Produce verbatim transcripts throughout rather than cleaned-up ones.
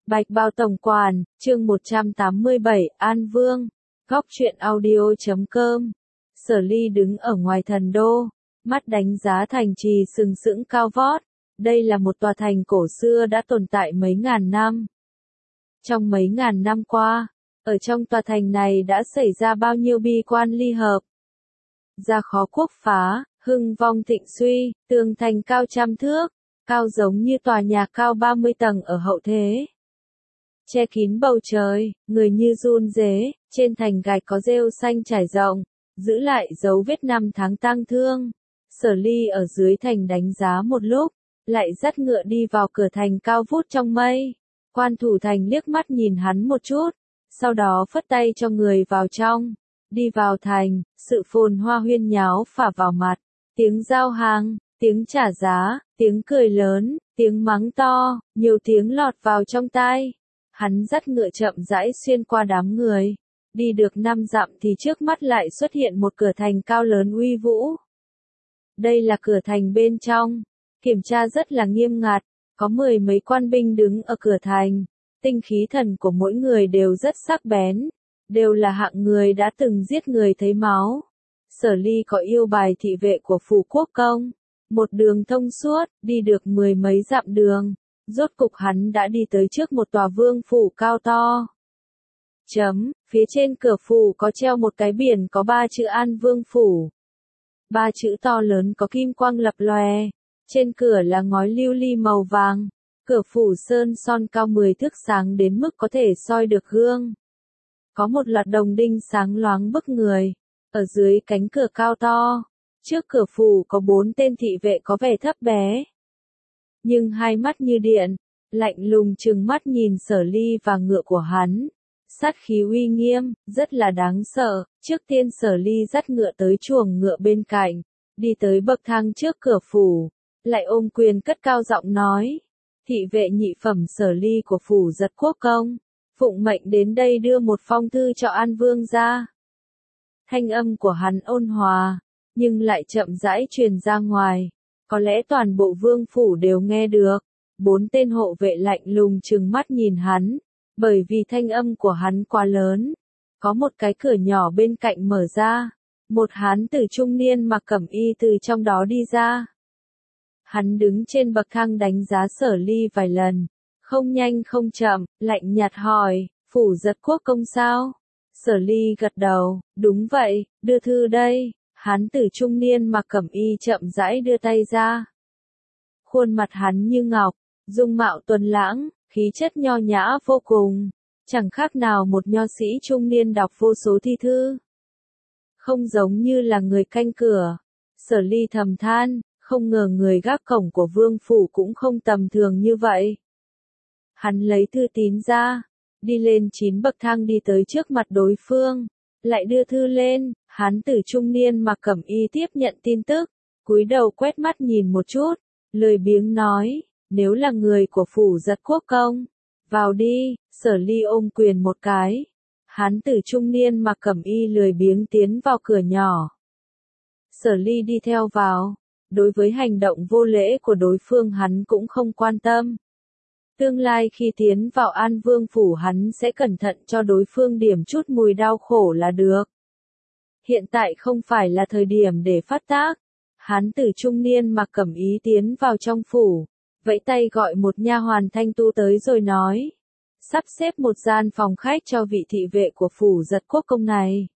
Bạch Bao Tổng Quản, chương một trăm tám mươi bảy, An Vương, góc truyện audio chấm com. Sở Ly đứng ở ngoài thần đô, mắt đánh giá thành trì sừng sững cao vót. Đây là một tòa thành cổ xưa đã tồn tại mấy ngàn năm. Trong mấy ngàn năm qua, ở trong tòa thành này đã xảy ra bao nhiêu bi quan ly hợp. Gia khó quốc phá, hưng vong thịnh suy, tường thành cao trăm thước, cao giống như tòa nhà cao ba mươi tầng ở hậu thế. Che kín bầu trời, người như run rế, trên thành gạch có rêu xanh trải rộng, giữ lại dấu vết năm tháng tang thương. Sở Ly ở dưới thành đánh giá một lúc, lại dắt ngựa đi vào cửa thành cao vút trong mây. Quan thủ thành liếc mắt nhìn hắn một chút, sau đó phất tay cho người vào trong. Đi vào thành, sự phồn hoa huyên nháo phả vào mặt, tiếng giao hàng, tiếng trả giá, tiếng cười lớn, tiếng mắng to, nhiều tiếng lọt vào trong tai. Hắn dắt ngựa chậm rãi xuyên qua đám người, đi được năm dặm thì trước mắt lại xuất hiện một cửa thành cao lớn uy vũ. Đây là cửa thành bên trong, kiểm tra rất là nghiêm ngặt, có mười mấy quan binh đứng ở cửa thành, tinh khí thần của mỗi người đều rất sắc bén, đều là hạng người đã từng giết người thấy máu. Sở Ly có yêu bài thị vệ của phủ quốc công, một đường thông suốt, đi được mười mấy dặm đường. Rốt cục hắn đã đi tới trước một tòa vương phủ cao to. Chấm, phía trên cửa phủ có treo một cái biển có ba chữ An Vương Phủ. Ba chữ to lớn có kim quang lập lòe. Trên cửa là ngói lưu ly màu vàng. Cửa phủ sơn son cao mười thước sáng đến mức có thể soi được gương. Có một loạt đồng đinh sáng loáng bức người. Ở dưới cánh cửa cao to, trước cửa phủ có bốn tên thị vệ có vẻ thấp bé. Nhưng hai mắt như điện, lạnh lùng trừng mắt nhìn Sở Ly và ngựa của hắn. Sát khí uy nghiêm, rất là đáng sợ. Trước tiên Sở Ly dắt ngựa tới chuồng ngựa bên cạnh, đi tới bậc thang trước cửa phủ, lại ôm quyền cất cao giọng nói. Thị vệ nhị phẩm Sở Ly của phủ Giật Quốc Công, phụng mệnh đến đây đưa một phong thư cho An Vương ra. Thanh âm của hắn ôn hòa, nhưng lại chậm rãi truyền ra ngoài. Có lẽ toàn bộ vương phủ đều nghe được. Bốn tên hộ vệ lạnh lùng trừng mắt nhìn hắn, bởi vì thanh âm của hắn quá lớn. Có một cái cửa nhỏ bên cạnh mở ra, một hán tử trung niên mặc cẩm y từ trong đó đi ra. Hắn đứng trên bậc thang đánh giá Sở Ly vài lần, không nhanh không chậm, lạnh nhạt hỏi, phủ Giật Quốc Công sao? Sở Ly gật đầu, đúng vậy, đưa thư đây. Hán tử trung niên mặc cẩm y chậm rãi đưa tay ra. Khuôn mặt hắn như ngọc, dung mạo tuấn lãng, khí chất nho nhã vô cùng, chẳng khác nào một nho sĩ trung niên đọc vô số thi thư. Không giống như là người canh cửa. Sở Ly thầm than, không ngờ người gác cổng của vương phủ cũng không tầm thường như vậy. Hắn lấy thư tín ra, đi lên chín bậc thang đi tới trước mặt đối phương, lại đưa thư lên. Hán tử trung niên mặc cẩm y tiếp nhận tin tức, cúi đầu quét mắt nhìn một chút, lười biếng nói, nếu là người của phủ Giật Quốc Công, vào đi. Sở Ly ôm quyền một cái. Hán tử trung niên mặc cẩm y lười biếng tiến vào cửa nhỏ. Sở Ly đi theo vào, đối với hành động vô lễ của đối phương hắn cũng không quan tâm. Tương lai khi tiến vào An Vương phủ hắn sẽ cẩn thận cho đối phương điểm chút mùi đau khổ là được. Hiện tại không phải là thời điểm để phát tác. Hán tử trung niên mặc cẩm ý tiến vào trong phủ, vẫy tay gọi một nha hoàn thanh tu tới rồi nói. Sắp xếp một gian phòng khách cho vị thị vệ của phủ Giật Quốc Công này.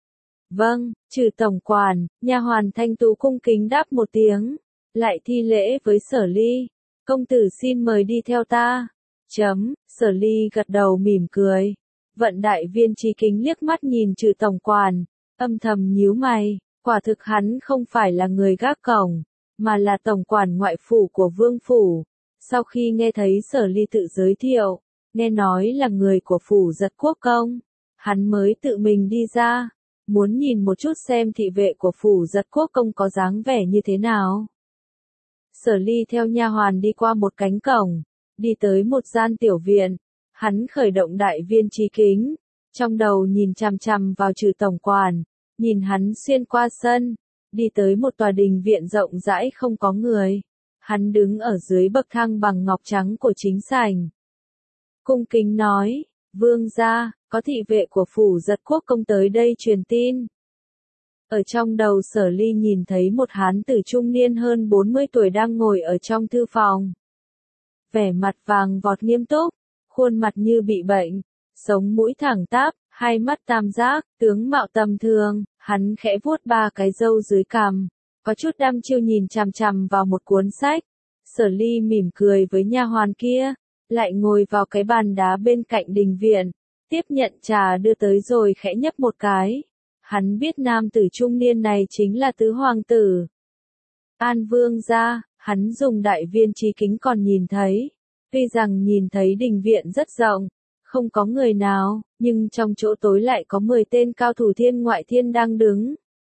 Vâng, trừ tổng quản, nha hoàn thanh tu cung kính đáp một tiếng, lại thi lễ với Sở Ly. Công tử xin mời đi theo ta. Chấm, Sở Ly gật đầu mỉm cười. Vận đại viên trí kính liếc mắt nhìn trừ tổng quản, âm thầm nhíu mày, quả thực hắn không phải là người gác cổng, mà là tổng quản ngoại phủ của vương phủ. Sau khi nghe thấy Sở Ly tự giới thiệu, nghe nói là người của phủ Giật Quốc Công, hắn mới tự mình đi ra, muốn nhìn một chút xem thị vệ của phủ Giật Quốc Công có dáng vẻ như thế nào. Sở Ly theo nha hoàn đi qua một cánh cổng, đi tới một gian tiểu viện, hắn khởi động đại viên trí kính, trong đầu nhìn chằm chằm vào trừ tổng quản, nhìn hắn xuyên qua sân, đi tới một tòa đình viện rộng rãi không có người. Hắn đứng ở dưới bậc thang bằng ngọc trắng của chính sảnh. cung kính nói, vương gia, có thị vệ của phủ giật quốc công tới đây truyền tin. Ở trong đầu Sở Ly nhìn thấy một hán tử trung niên hơn bốn mươi tuổi đang ngồi ở trong thư phòng. Vẻ mặt vàng vọt nghiêm túc, khuôn mặt như bị bệnh, sống mũi thẳng tắp, hai mắt tam giác, tướng mạo tầm thường, hắn khẽ vuốt ba cái râu dưới cằm, có chút đăm chiêu nhìn chằm chằm vào một cuốn sách. Sở Ly mỉm cười với nha hoàn kia, lại ngồi vào cái bàn đá bên cạnh đình viện, tiếp nhận trà đưa tới rồi khẽ nhấp một cái. Hắn biết nam tử trung niên này chính là tứ hoàng tử An Vương gia, hắn dùng đại viên trí kính còn nhìn thấy. Tuy rằng nhìn thấy đình viện rất rộng, không có người nào, nhưng trong chỗ tối lại có mười tên cao thủ thiên ngoại thiên đang đứng.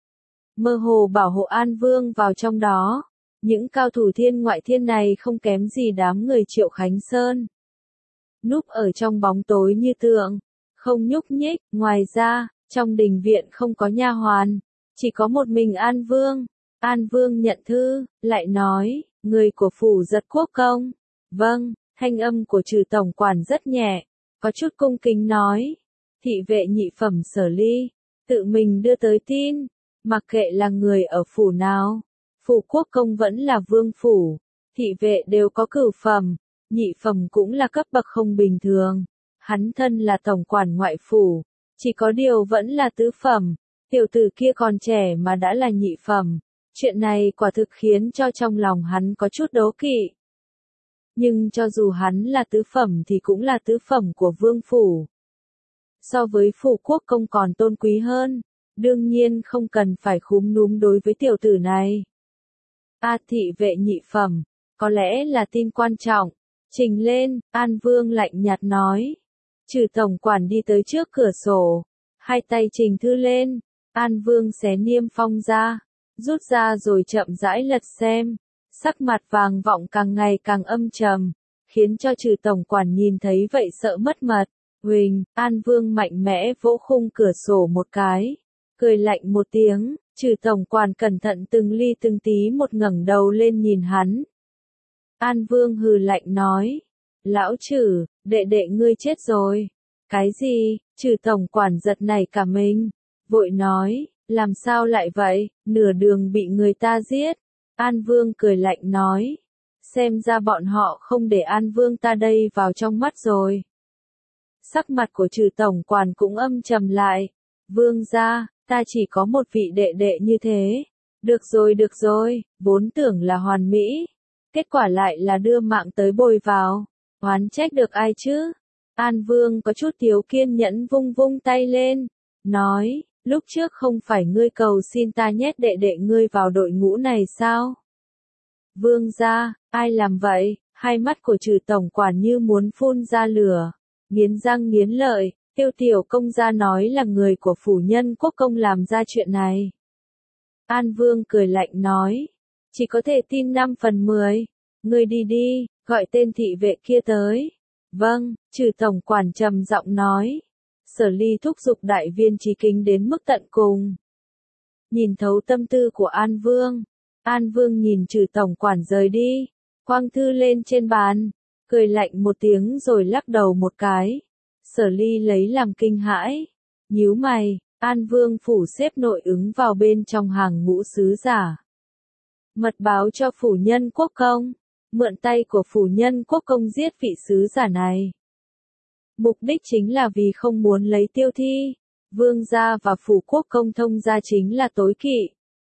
Mơ hồ bảo hộ An Vương vào trong đó. Những cao thủ thiên ngoại thiên này không kém gì đám người Triệu Khánh Sơn. Núp ở trong bóng tối như tượng, không nhúc nhích, ngoài ra, trong đình viện không có nha hoàn, chỉ có một mình An Vương. An Vương nhận thư, lại nói, người của phủ giật quốc công. Vâng, thanh âm của Trừ tổng quản rất nhẹ, có chút cung kính nói. Thị vệ nhị phẩm Sở Ly, tự mình đưa tới tin, mặc kệ là người ở phủ nào, phủ quốc công vẫn là vương phủ, thị vệ đều có cửu phẩm, nhị phẩm cũng là cấp bậc không bình thường. Hắn thân là tổng quản ngoại phủ, chỉ có điều vẫn là tứ phẩm, tiểu tử kia còn trẻ mà đã là nhị phẩm. Chuyện này quả thực khiến cho trong lòng hắn có chút đố kỵ. Nhưng cho dù hắn là tứ phẩm thì cũng là tứ phẩm của vương phủ. So với phủ quốc công còn tôn quý hơn, đương nhiên không cần phải khúm núm đối với tiểu tử này. A thị vệ nhị phẩm, có lẽ là tin quan trọng. Trình lên, An Vương lạnh nhạt nói. Trừ tổng quản đi tới trước cửa sổ, hai tay trình thư lên. An Vương xé niêm phong ra, rút ra rồi chậm rãi lật xem. Sắc mặt vàng vọng càng ngày càng âm trầm, khiến cho Trừ tổng quản nhìn thấy vậy sợ mất mật. Huỳnh, An Vương mạnh mẽ vỗ khung cửa sổ một cái, cười lạnh một tiếng. Trừ tổng quản cẩn thận từng ly từng tí một ngẩng đầu lên nhìn hắn. An Vương hừ lạnh nói, lão Trừ, đệ đệ ngươi chết rồi. Cái gì? Trừ tổng quản giật nảy cả mình, vội nói, làm sao lại vậy, nửa đường bị người ta giết. An Vương cười lạnh nói, xem ra bọn họ không để An Vương ta đây vào trong mắt rồi. Sắc mặt của Trừ tổng quản cũng âm trầm lại. Vương gia, ta chỉ có một vị đệ đệ như thế. Được rồi được rồi, vốn tưởng là hoàn mỹ, kết quả lại là đưa mạng tới bồi vào. Oán trách được ai chứ? An Vương có chút thiếu kiên nhẫn vung vung tay lên, nói, lúc trước không phải ngươi cầu xin ta nhét đệ đệ ngươi vào đội ngũ này sao? Vương gia, ai làm vậy? Hai mắt của Trừ tổng quản như muốn phun ra lửa, nghiến răng nghiến lợi. Tiêu tiểu công gia nói là người của phủ nhân quốc công làm ra chuyện này. An Vương cười lạnh nói, chỉ có thể tin năm phần mười. Ngươi đi đi, gọi tên thị vệ kia tới. Vâng, Trừ tổng quản trầm giọng nói. Sở Ly thúc giục đại viên trí kính đến mức tận cùng. Nhìn thấu tâm tư của An Vương. An Vương nhìn Trừ tổng quản rời đi, quăng thư lên trên bàn, cười lạnh một tiếng rồi lắc đầu một cái. Sở Ly lấy làm kinh hãi, nhíu mày. An Vương phủ xếp nội ứng vào bên trong hàng ngũ sứ giả. Mật báo cho phủ nhân quốc công, mượn tay của phủ nhân quốc công giết vị sứ giả này. Mục đích chính là vì không muốn lấy Tiêu Thi, vương gia và phủ quốc công thông gia chính là tối kỵ.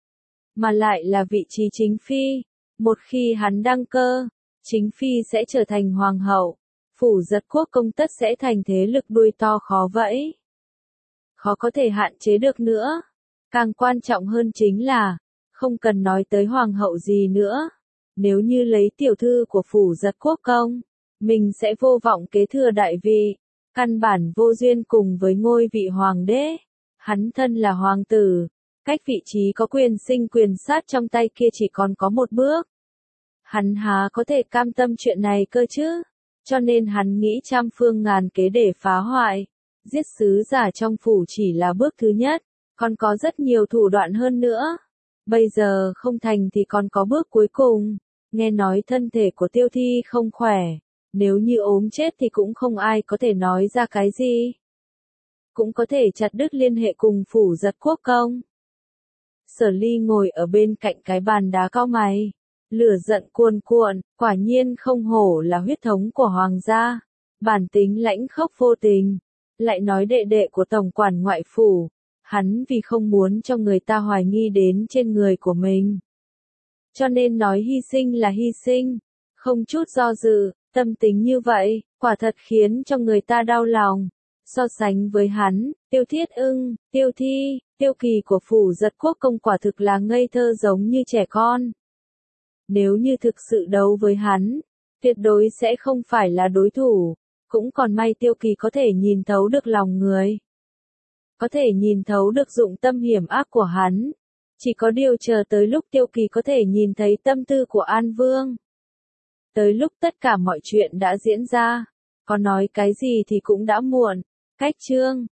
Mà lại là vị trí chính phi, một khi hắn đăng cơ, chính phi sẽ trở thành hoàng hậu. Phủ giật quốc công tất sẽ thành thế lực đuôi to khó vẫy. Khó có thể hạn chế được nữa. Càng quan trọng hơn chính là, không cần nói tới hoàng hậu gì nữa. Nếu như lấy tiểu thư của phủ giật quốc công, mình sẽ vô vọng kế thừa đại vị. Căn bản vô duyên cùng với ngôi vị hoàng đế. Hắn thân là hoàng tử, cách vị trí có quyền sinh quyền sát trong tay kia chỉ còn có một bước. Hắn há có thể cam tâm chuyện này cơ chứ? Cho nên hắn nghĩ trăm phương ngàn kế để phá hoại. Giết sứ giả trong phủ chỉ là bước thứ nhất, còn có rất nhiều thủ đoạn hơn nữa. Bây giờ không thành thì còn có bước cuối cùng. Nghe nói thân thể của Tiêu Thi không khỏe, Nếu như ốm chết thì cũng không ai có thể nói ra cái gì. Cũng có thể chặt đứt liên hệ cùng phủ giật quốc công. Sở Ly ngồi ở bên cạnh cái bàn đá cau mày. Lửa giận cuồn cuộn, quả nhiên không hổ là huyết thống của hoàng gia. Bản tính lãnh khốc vô tình. Lại nói đệ đệ của tổng quản ngoại phủ. Hắn vì không muốn cho người ta hoài nghi đến trên người của mình. Cho nên nói hy sinh là hy sinh. Không chút do dự, tâm tính như vậy, quả thật khiến cho người ta đau lòng. So sánh với hắn, Tiêu Thiết Ưng, Tiêu Thi, Tiêu Kỳ của phủ giật quốc công quả thực là ngây thơ giống như trẻ con. Nếu như thực sự đấu với hắn, tuyệt đối sẽ không phải là đối thủ. Cũng còn may Tiêu Kỳ có thể nhìn thấu được lòng người. Có thể nhìn thấu được dụng tâm hiểm ác của hắn. Chỉ có điều chờ tới lúc Tiêu Kỳ có thể nhìn thấy tâm tư của An Vương. Tới lúc tất cả mọi chuyện đã diễn ra, có nói cái gì thì cũng đã muộn. Cách chương